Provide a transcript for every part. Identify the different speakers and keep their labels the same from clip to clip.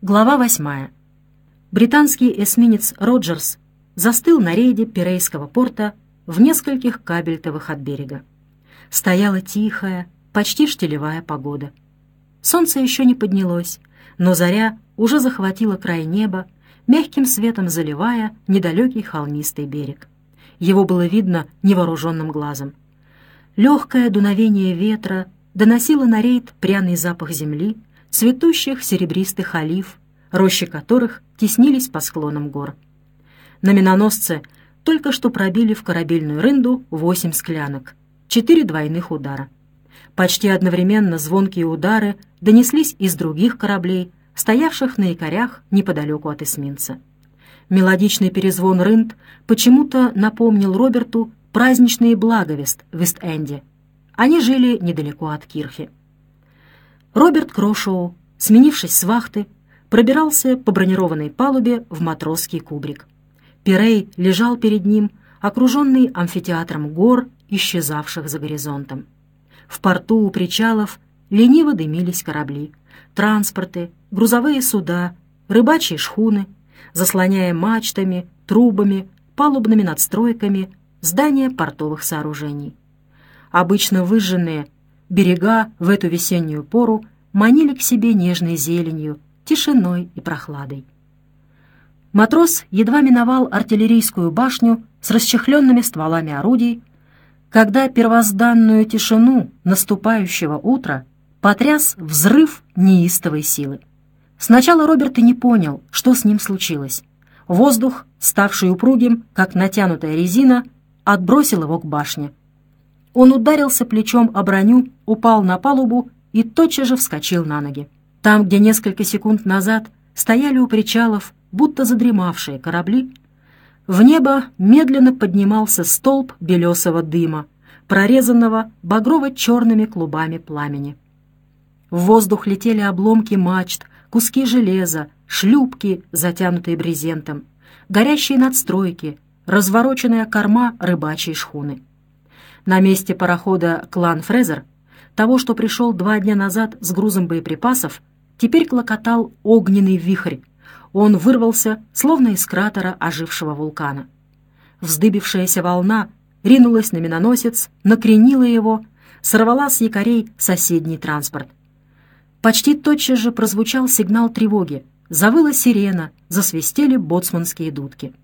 Speaker 1: Глава 8. Британский эсминец «Роджерс» застыл на рейде Пирейского порта в нескольких кабельтовых от берега. Стояла тихая, почти штилевая погода. Солнце еще не поднялось, но заря уже захватила край неба, мягким светом заливая недалекий холмистый берег. Его было видно невооруженным глазом. Легкое дуновение ветра доносило на рейд пряный запах земли, цветущих серебристых олив, рощи которых теснились по склонам гор. На миноносце только что пробили в корабельную рынду 8 склянок, 4 двойных удара. Почти одновременно звонкие удары донеслись из других кораблей, стоявших на якорях неподалеку от эсминца. Мелодичный перезвон рынд почему-то напомнил Роберту праздничный Благовест в Ист-Энде. Они жили недалеко от Кирхи. Роберт Крошоу, сменившись с вахты, пробирался по бронированной палубе в матросский кубрик. Пирей лежал перед ним, окруженный амфитеатром гор, исчезавших за горизонтом. В порту у причалов лениво дымились корабли, транспорты, грузовые суда, рыбачьи шхуны, заслоняя мачтами, трубами, палубными надстройками здания портовых сооружений. Обычно выжженные берега в эту весеннюю пору манили к себе нежной зеленью, тишиной и прохладой. Матрос едва миновал артиллерийскую башню с расчехленными стволами орудий, когда первозданную тишину наступающего утра потряс взрыв неистовой силы. Сначала Роберт и не понял, что с ним случилось. Воздух, ставший упругим, как натянутая резина, отбросил его к башне. Он ударился плечом о броню, упал на палубу и тотчас же вскочил на ноги. Там, где несколько секунд назад стояли у причалов будто задремавшие корабли, в небо медленно поднимался столб белесого дыма, прорезанного багрово-черными клубами пламени. В воздух летели обломки мачт, куски железа, шлюпки, затянутые брезентом, горящие надстройки, развороченная корма рыбачьей шхуны. На месте парохода «Клан Фрезер», того, что пришел 2 дня назад с грузом боеприпасов, теперь клокотал огненный вихрь. Он вырвался, словно из кратера ожившего вулкана. Вздыбившаяся волна ринулась на миноносец, накренила его, сорвала с якорей соседний транспорт. Почти тотчас же прозвучал сигнал тревоги, завыла сирена, засвистели боцманские дудки.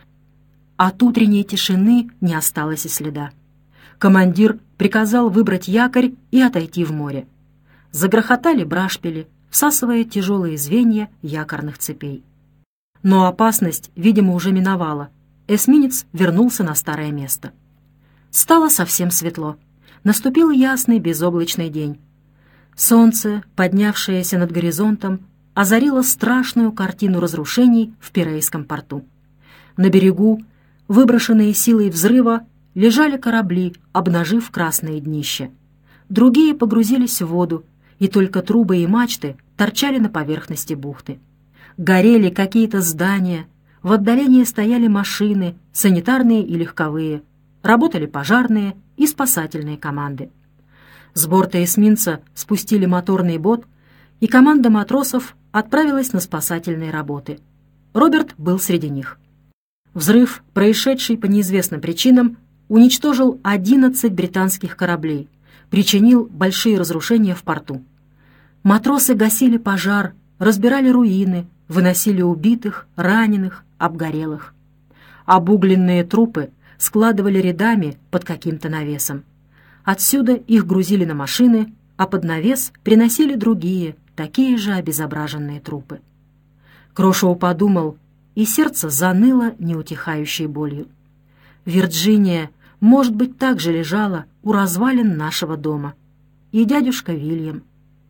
Speaker 1: От утренней тишины не осталось и следа. Командир приказал выбрать якорь и отойти в море. Загрохотали брашпили, всасывая тяжелые звенья якорных цепей. Но опасность, видимо, уже миновала. Эсминец вернулся на старое место. Стало совсем светло. Наступил ясный безоблачный день. Солнце, поднявшееся над горизонтом, озарило страшную картину разрушений в Пирейском порту. На берегу, выброшенные силой взрыва, лежали корабли, обнажив красные днища. Другие погрузились в воду, и только трубы и мачты торчали на поверхности бухты. Горели какие-то здания, в отдалении стояли машины, санитарные и легковые, работали пожарные и спасательные команды. С борта эсминца спустили моторный бот, и команда матросов отправилась на спасательные работы. Роберт был среди них. Взрыв, происшедший по неизвестным причинам, уничтожил 11 британских кораблей, причинил большие разрушения в порту. Матросы гасили пожар, разбирали руины, выносили убитых, раненых, обгорелых. Обугленные трупы складывали рядами под каким-то навесом. Отсюда их грузили на машины, а под навес приносили другие, такие же обезображенные трупы. Крошоу подумал, и сердце заныло неутихающей болью. Вирджиния, может быть, также лежала у развалин нашего дома. И дядюшка Вильям.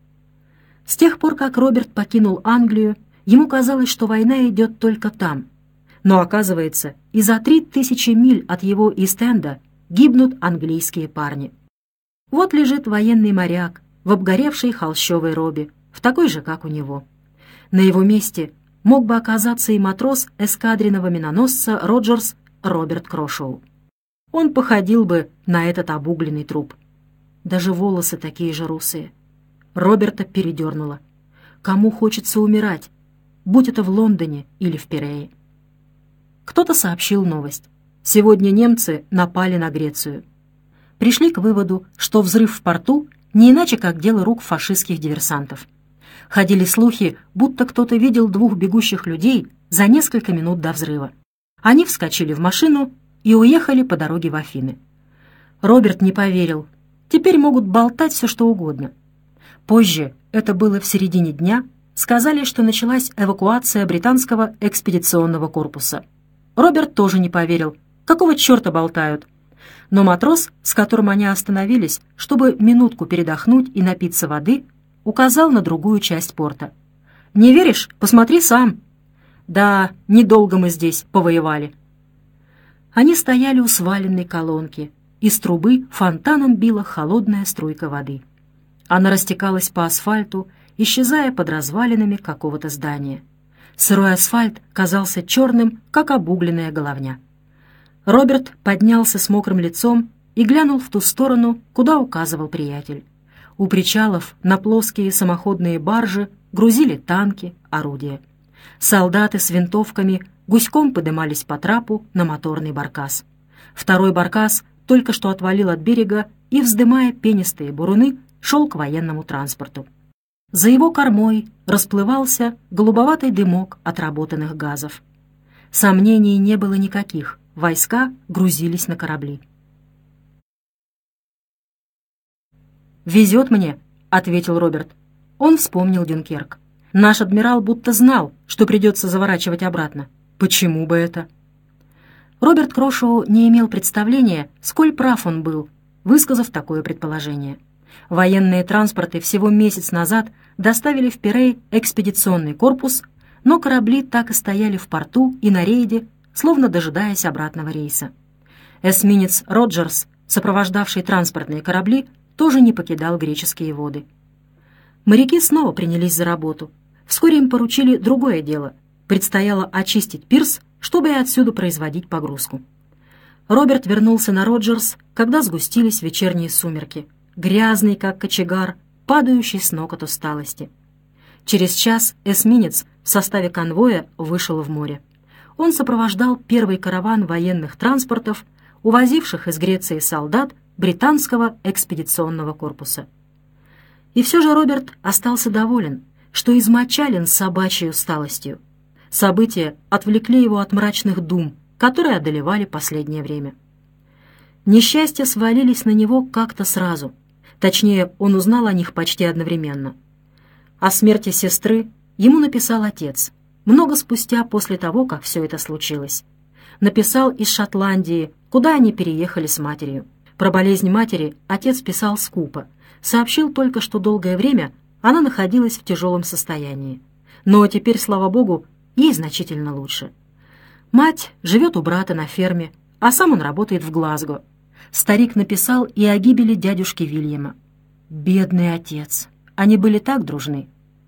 Speaker 1: С тех пор, как Роберт покинул Англию, ему казалось, что война идет только там. Но, оказывается, и за 3000 миль от его Ист-Энда гибнут английские парни. Вот лежит военный моряк в обгоревшей холщовой робе, в такой же, как у него. На его месте мог бы оказаться и матрос эскадренного миноносца «Роджерс» Роберт Крошоу. Он походил бы на этот обугленный труп. Даже волосы такие же русые. Роберта передернуло. Кому хочется умирать? будь это в Лондоне или в Пирее. Кто-то сообщил новость. Сегодня немцы напали на Грецию. Пришли к выводу, что взрыв в порту не иначе, как дело рук фашистских диверсантов. Ходили слухи, будто кто-то видел двух бегущих людей за несколько минут до взрыва. Они вскочили в машину и уехали по дороге в Афины. Роберт не поверил. Теперь могут болтать все, что угодно. Позже, это было в середине дня, сказали, что началась эвакуация британского экспедиционного корпуса. Роберт тоже не поверил. Какого черта болтают? Но матрос, с которым они остановились, чтобы минутку передохнуть и напиться воды, указал на другую часть порта. «Не веришь? Посмотри сам». «Да, недолго мы здесь повоевали». Они стояли у сваленной колонки. Из трубы фонтаном била холодная струйка воды. Она растекалась по асфальту, исчезая под развалинами какого-то здания. Сырой асфальт казался черным, как обугленная головня. Роберт поднялся с мокрым лицом и глянул в ту сторону, куда указывал приятель. У причалов на плоские самоходные баржи грузили танки, орудия. Солдаты с винтовками гуськом подымались по трапу на моторный баркас. Второй баркас только что отвалил от берега и, вздымая пенистые буруны, шел к военному транспорту. За его кормой расплывался голубоватый дымок отработанных газов. Сомнений не было никаких. Войска грузились на корабли. «Везет мне», — ответил Роберт. Он вспомнил Дюнкерк. «Наш адмирал будто знал, что придется заворачивать обратно. Почему бы это?» Роберт Крошоу не имел представления, сколь прав он был, высказав такое предположение. Военные транспорты всего месяц назад доставили в Пирей экспедиционный корпус, но корабли так и стояли в порту и на рейде, словно дожидаясь обратного рейса. Эсминец «Роджерс», сопровождавший транспортные корабли, тоже не покидал греческие воды. Моряки снова принялись за работу. Вскоре им поручили другое дело. Предстояло очистить пирс, чтобы и отсюда производить погрузку. Роберт вернулся на «Роджерс», когда сгустились вечерние сумерки, грязный, как кочегар, падающий с ног от усталости. Через час эсминец в составе конвоя вышел в море. Он сопровождал первый караван военных транспортов, увозивших из Греции солдат британского экспедиционного корпуса. И все же Роберт остался доволен, что измочален собачьей усталостью. События отвлекли его от мрачных дум, которые одолевали последнее время. Несчастья свалились на него как-то сразу. Точнее, он узнал о них почти одновременно. О смерти сестры ему написал отец, много спустя после того, как все это случилось. Написал из Шотландии, куда они переехали с матерью. Про болезнь матери отец писал скупо, сообщил только, что долгое время она находилась в тяжелом состоянии. Но теперь, слава богу, ей значительно лучше. Мать живет у брата на ферме, а сам он работает в Глазго. Старик написал и о гибели дядюшки Вильяма. Бедный отец, они были так дружны.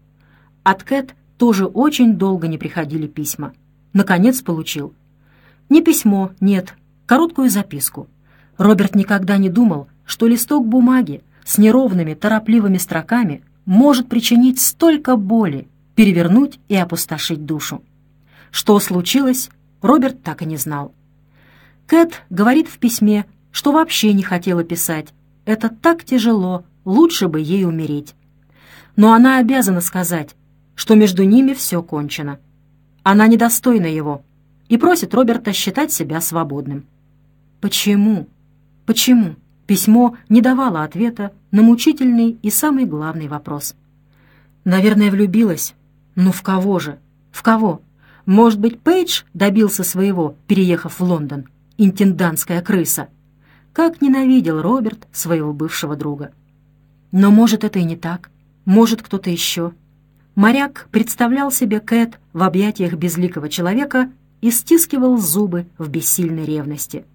Speaker 1: От Кэт тоже очень долго не приходили письма. Наконец получил. Не письмо, нет, короткую записку. Роберт никогда не думал, что листок бумаги с неровными, торопливыми строками может причинить столько боли, перевернуть и опустошить душу. Что случилось, Роберт так и не знал. Кэт говорит в письме, что вообще не хотела писать. Это так тяжело, лучше бы ей умереть. Но она обязана сказать, что между ними все кончено. Она недостойна его и просит Роберта считать себя свободным. Почему? Почему? Письмо не давало ответа на мучительный и самый главный вопрос. Наверное, влюбилась. Ну в кого же? В кого? Может быть, Пейдж добился своего, переехав в Лондон? Интендантская крыса. Как ненавидел Роберт своего бывшего друга. Но, может, это и не так. Может, кто-то еще. Моряк представлял себе Кэт в объятиях безликого человека и стискивал зубы в бессильной ревности.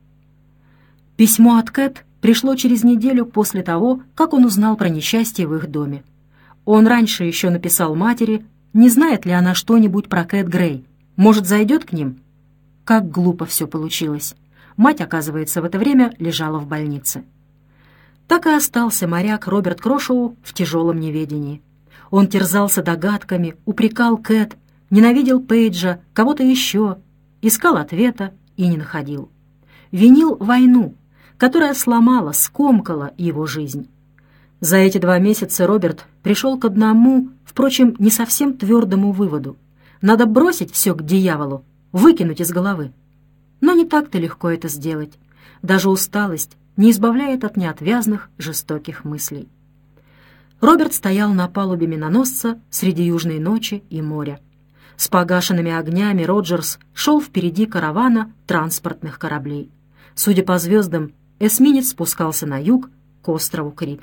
Speaker 1: Письмо от Кэт пришло через неделю после того, как он узнал про несчастье в их доме. Он раньше еще написал матери, не знает ли она что-нибудь про Кэт Грей. Может, зайдет к ним? Как глупо все получилось. Мать, оказывается, в это время лежала в больнице. Так и остался моряк Роберт Крошоу в тяжелом неведении. Он терзался догадками, упрекал Кэт, ненавидел Пейджа, кого-то еще, искал ответа и не находил. Винил войну, которая сломала, скомкала его жизнь. За эти 2 месяца Роберт пришел к одному, впрочем, не совсем твердому выводу. Надо бросить все к дьяволу, выкинуть из головы. Но не так-то легко это сделать. Даже усталость не избавляет от неотвязных, жестоких мыслей. Роберт стоял на палубе миноносца среди южной ночи и моря. С погашенными огнями Роджерс шел впереди каравана транспортных кораблей. Судя по звездам, эсминец спускался на юг к острову Крит.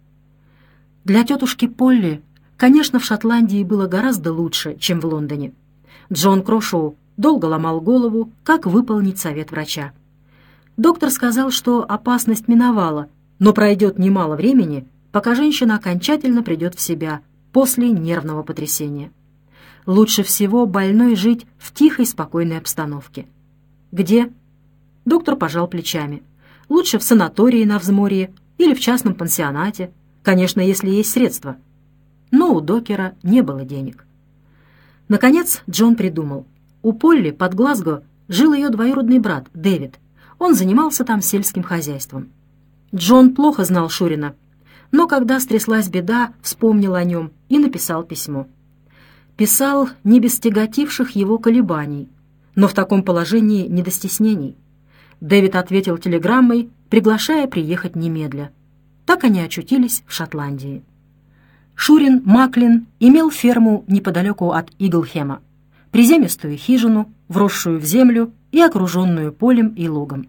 Speaker 1: Для тетушки Полли, конечно, в Шотландии было гораздо лучше, чем в Лондоне. Джон Крошоу долго ломал голову, как выполнить совет врача. Доктор сказал, что опасность миновала, но пройдет немало времени, пока женщина окончательно придет в себя после нервного потрясения. Лучше всего больной жить в тихой, спокойной обстановке. Где? Доктор пожал плечами. Лучше в санатории на взморье или в частном пансионате, конечно, если есть средства. Но у докера не было денег. Наконец Джон придумал. У Полли под Глазго жил ее двоюродный брат Дэвид. Он занимался там сельским хозяйством. Джон плохо знал Шурина, но когда стряслась беда, вспомнил о нем и написал письмо. Писал не без тяготивших его колебаний, но в таком положении не до стеснений. Дэвид ответил телеграммой, приглашая приехать немедля. Так они очутились в Шотландии. Шурин Маклин имел ферму неподалеку от Иглхэма, приземистую хижину, вросшую в землю и окруженную полем и лугом.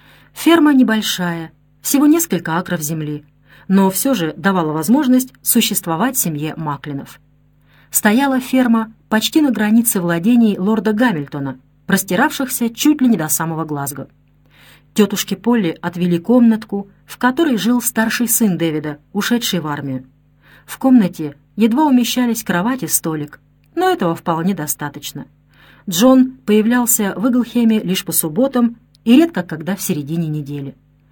Speaker 1: Ферма небольшая, всего несколько акров земли, но все же давала возможность существовать семье Маклинов. Стояла ферма почти на границе владений лорда Гамильтона, простиравшихся чуть ли не до самого Глазго. Тетушке Полли отвели комнатку, в которой жил старший сын Дэвида, ушедший в армию. В комнате едва умещались кровать и столик, но этого вполне достаточно. Джон появлялся в Иглхэме лишь по субботам и редко когда в середине недели.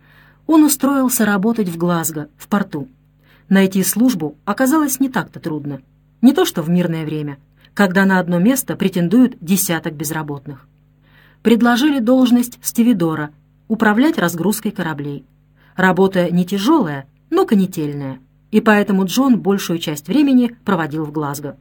Speaker 1: Он устроился работать в Глазго, в порту. Найти службу оказалось не так-то трудно. Не то что в мирное время, когда на одно место претендуют десяток безработных. Предложили должность стивидора, управлять разгрузкой кораблей. Работа не тяжелая, но канительная, и поэтому Джон большую часть времени проводил в Глазго.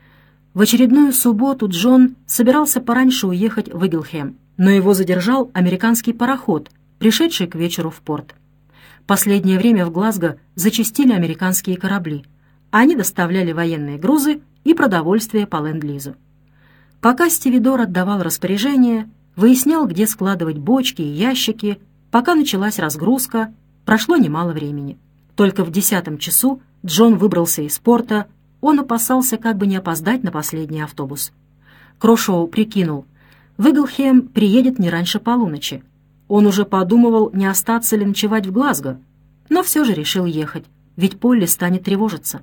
Speaker 1: В очередную субботу Джон собирался пораньше уехать в Иглхэм, но его задержал американский пароход, пришедший к вечеру в порт. Последнее время в Глазго зачастили американские корабли. Они доставляли военные грузы и продовольствие по ленд-лизу. Пока стивидор отдавал распоряжение, выяснял, где складывать бочки и ящики, пока началась разгрузка, прошло немало времени. Только в 10 часу Джон выбрался из порта, он опасался как бы не опоздать на последний автобус. Крошоу прикинул, в Иглхэм приедет не раньше полуночи. Он уже подумывал, не остаться ли ночевать в Глазго, но все же решил ехать, ведь Полли станет тревожиться.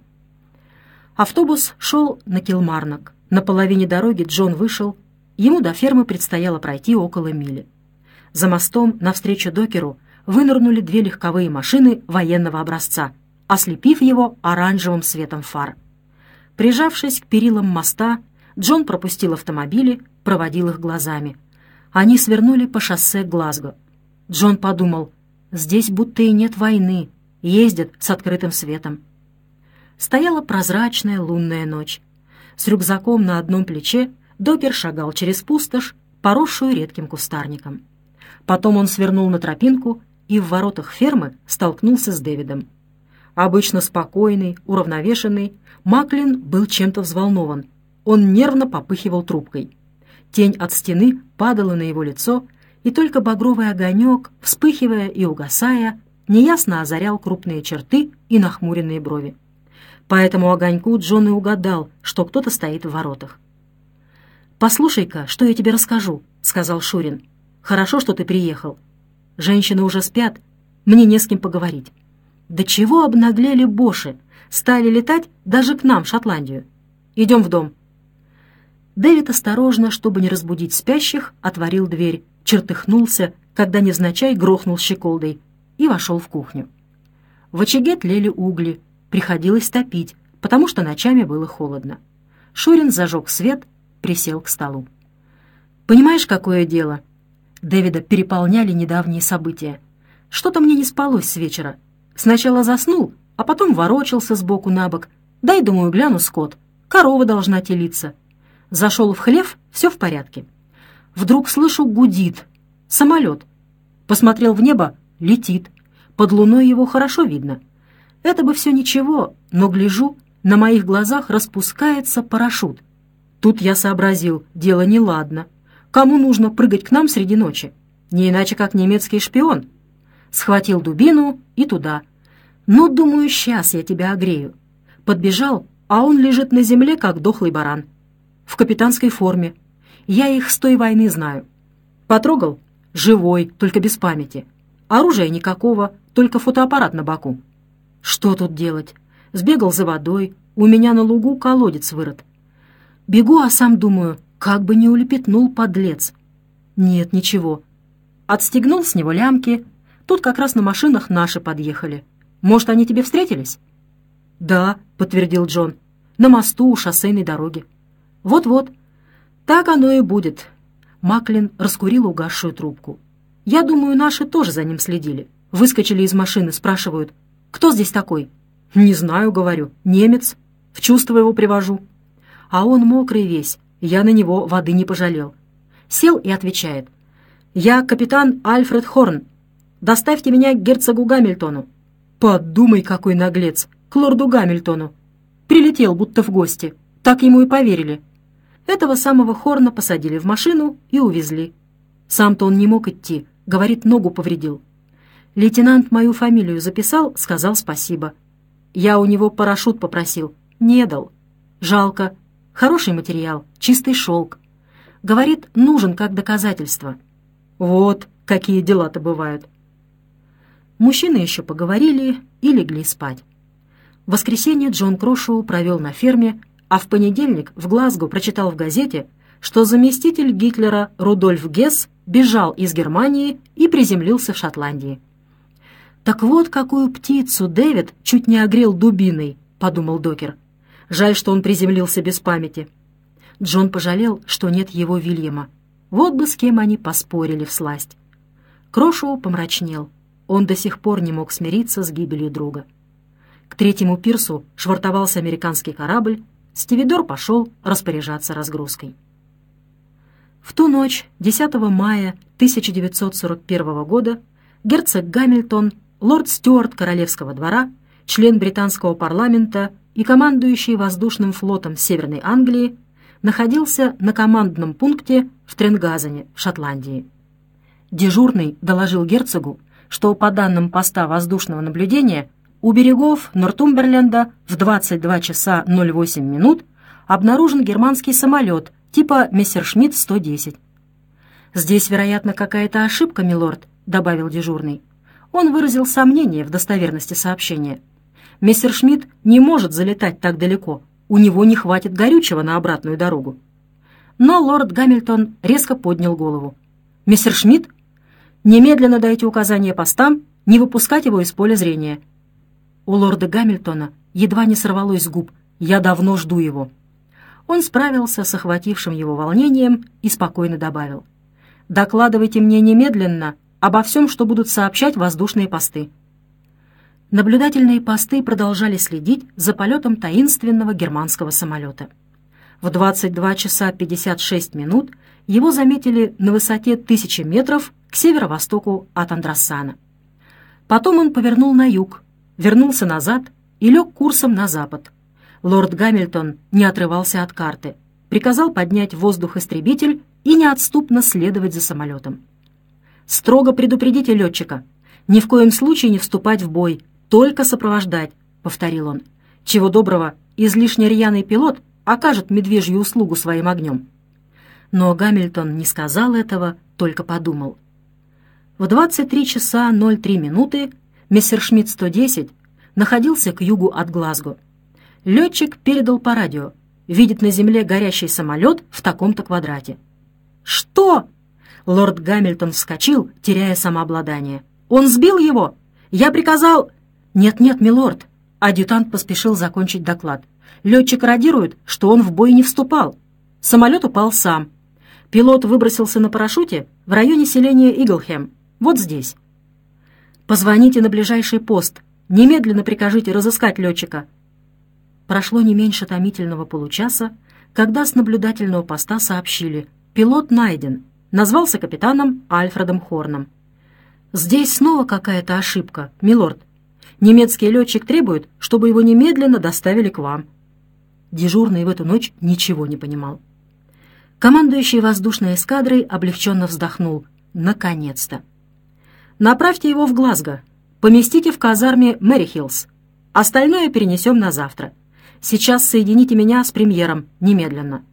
Speaker 1: Автобус шел на Килмарнок. На половине дороги Джон вышел, ему до фермы предстояло пройти около мили. За мостом навстречу докеру вынырнули 2 легковые машины военного образца, ослепив его оранжевым светом фар. Прижавшись к перилам моста, Джон пропустил автомобили, проводил их глазами. Они свернули по шоссе к Глазго. Джон подумал, здесь будто и нет войны, ездят с открытым светом. Стояла прозрачная лунная ночь. С рюкзаком на одном плече докер шагал через пустошь, поросшую редким кустарником. Потом он свернул на тропинку и в воротах фермы столкнулся с Дэвидом. Обычно спокойный, уравновешенный, Маклин был чем-то взволнован. Он нервно попыхивал трубкой. Тень от стены падала на его лицо, и только багровый огонек, вспыхивая и угасая, неясно озарял крупные черты и нахмуренные брови. По этому огоньку Джон и угадал, что кто-то стоит в воротах. «Послушай-ка, что я тебе расскажу», — сказал Шурин. «Хорошо, что ты приехал. Женщины уже спят, мне не с кем поговорить. Да чего обнаглели боши, стали летать даже к нам, в Шотландию. Идем в дом». Дэвид осторожно, чтобы не разбудить спящих, отворил дверь, чертыхнулся, когда невзначай грохнул щеколдой, и вошел в кухню. В очаге тлели угли, приходилось топить, потому что ночами было холодно. Шурин зажег свет, присел к столу. «Понимаешь, какое дело?» Дэвида переполняли недавние события. «Что-то мне не спалось с вечера. Сначала заснул, а потом ворочался сбоку на бок. Дай, думаю, гляну скот. Корова должна телиться. Зашел в хлев, все в порядке. Вдруг слышу, гудит. Самолет. Посмотрел в небо, летит. Под луной его хорошо видно. Это бы все ничего, но гляжу, на моих глазах распускается парашют. Тут я сообразил, дело неладно. Кому нужно прыгать к нам среди ночи? Не иначе, как немецкий шпион. Схватил дубину и туда. Ну, думаю, сейчас я тебя огрею. Подбежал, а он лежит на земле, как дохлый баран. В капитанской форме. Я их с той войны знаю. Потрогал? Живой, только без памяти. Оружия никакого, только фотоаппарат на боку. Что тут делать? Сбегал за водой, у меня на лугу колодец вырыт. Бегу, а сам думаю, как бы не улепетнул подлец. Нет, ничего. Отстегнул с него лямки. Тут как раз на машинах наши подъехали. Может, они тебе встретились? «Да», — подтвердил Джон, — «на мосту у шоссейной дороги». «Вот-вот. Так оно и будет». Маклин раскурил угасшую трубку. «Я думаю, наши тоже за ним следили. Выскочили из машины, спрашивают, кто здесь такой?» «Не знаю», — говорю, — «немец. В чувство его привожу». А он мокрый весь, я на него воды не пожалел. Сел и отвечает: «Я капитан Альфред Хорн. Доставьте меня к герцогу Гамильтону». Подумай, какой наглец! К лорду Гамильтону. Прилетел, будто в гости. Так ему и поверили. Этого самого Хорна посадили в машину и увезли. Сам-то он не мог идти, говорит, ногу повредил. Лейтенант мою фамилию записал, сказал спасибо. Я у него парашют попросил, не дал. Жалко. Хороший материал, чистый шелк. Говорит, нужен как доказательство. Вот какие дела-то бывают. Мужчины еще поговорили и легли спать. В воскресенье Джон Крошоу провел на ферме, а в понедельник в Глазго прочитал в газете, что заместитель Гитлера Рудольф Гесс бежал из Германии и приземлился в Шотландии. «Так вот, какую птицу Дэвид чуть не огрел дубиной», — подумал Докер. «Жаль, что он приземлился без памяти». Джон пожалел, что нет его Вильяма. Вот бы с кем они поспорили всласть. Крошоу помрачнел. Он до сих пор не мог смириться с гибелью друга. К третьему пирсу швартовался американский корабль, стивидор пошел распоряжаться разгрузкой. В ту ночь, 10 мая 1941 года, герцог Гамильтон, лорд Стюарт королевского двора, член британского парламента и командующий воздушным флотом Северной Англии, находился на командном пункте в Тренгазене, в Шотландии. Дежурный доложил герцогу, что по данным поста воздушного наблюдения у берегов Нортумберленда в 22 часа 08 минут обнаружен германский самолет типа Мессершмитт-110. «Здесь, вероятно, какая-то ошибка, милорд», — добавил дежурный. Он выразил сомнение в достоверности сообщения. «Мессершмитт не может залетать так далеко, у него не хватит горючего на обратную дорогу». Но лорд Гамильтон резко поднял голову. «Мессершмитт? Немедленно дайте указание постам не выпускать его из поля зрения». У лорда Гамильтона едва не сорвалось с губ: «Я давно жду его». Он справился с охватившим его волнением и спокойно добавил: «Докладывайте мне немедленно обо всем, что будут сообщать воздушные посты». Наблюдательные посты продолжали следить за полетом таинственного германского самолета. В 22 часа 56 минут его заметили на высоте 1000 метров к северо-востоку от Андроссана. Потом он повернул на юг, вернулся назад и лег курсом на запад. Лорд Гамильтон не отрывался от карты, приказал поднять в воздух истребитель и неотступно следовать за самолетом. «Строго предупредите летчика, ни в коем случае не вступать в бой, только сопровождать», — повторил он. «Чего доброго, излишне рьяный пилот окажет медвежью услугу своим огнем». Но Гамильтон не сказал этого, только подумал. В 23 часа 03 минуты Мессершмитт-110 находился к югу от Глазго. Летчик передал по радио: видит на земле горящий самолет в таком-то квадрате. «Что?» Лорд Гамильтон вскочил, теряя самообладание. «Он сбил его! Я приказал...» «Нет-нет, милорд!» Адъютант поспешил закончить доклад. «Летчик радирует, что он в бой не вступал». Самолет упал сам. Пилот выбросился на парашюте в районе селения Иглхэм, вот здесь. Позвоните на ближайший пост. Немедленно прикажите разыскать летчика. Прошло не меньше томительного получаса, когда с наблюдательного поста сообщили: пилот найден, назвался капитаном Альфредом Хорном. «Здесь снова какая-то ошибка, милорд. Немецкий летчик требует, чтобы его немедленно доставили к вам». Дежурный в эту ночь ничего не понимал. Командующий воздушной эскадрой облегченно вздохнул. Наконец-то! «Направьте его в Глазго. Поместите в казарме Мэри-Хиллз. Остальное перенесем на завтра. Сейчас соедините меня с премьером немедленно».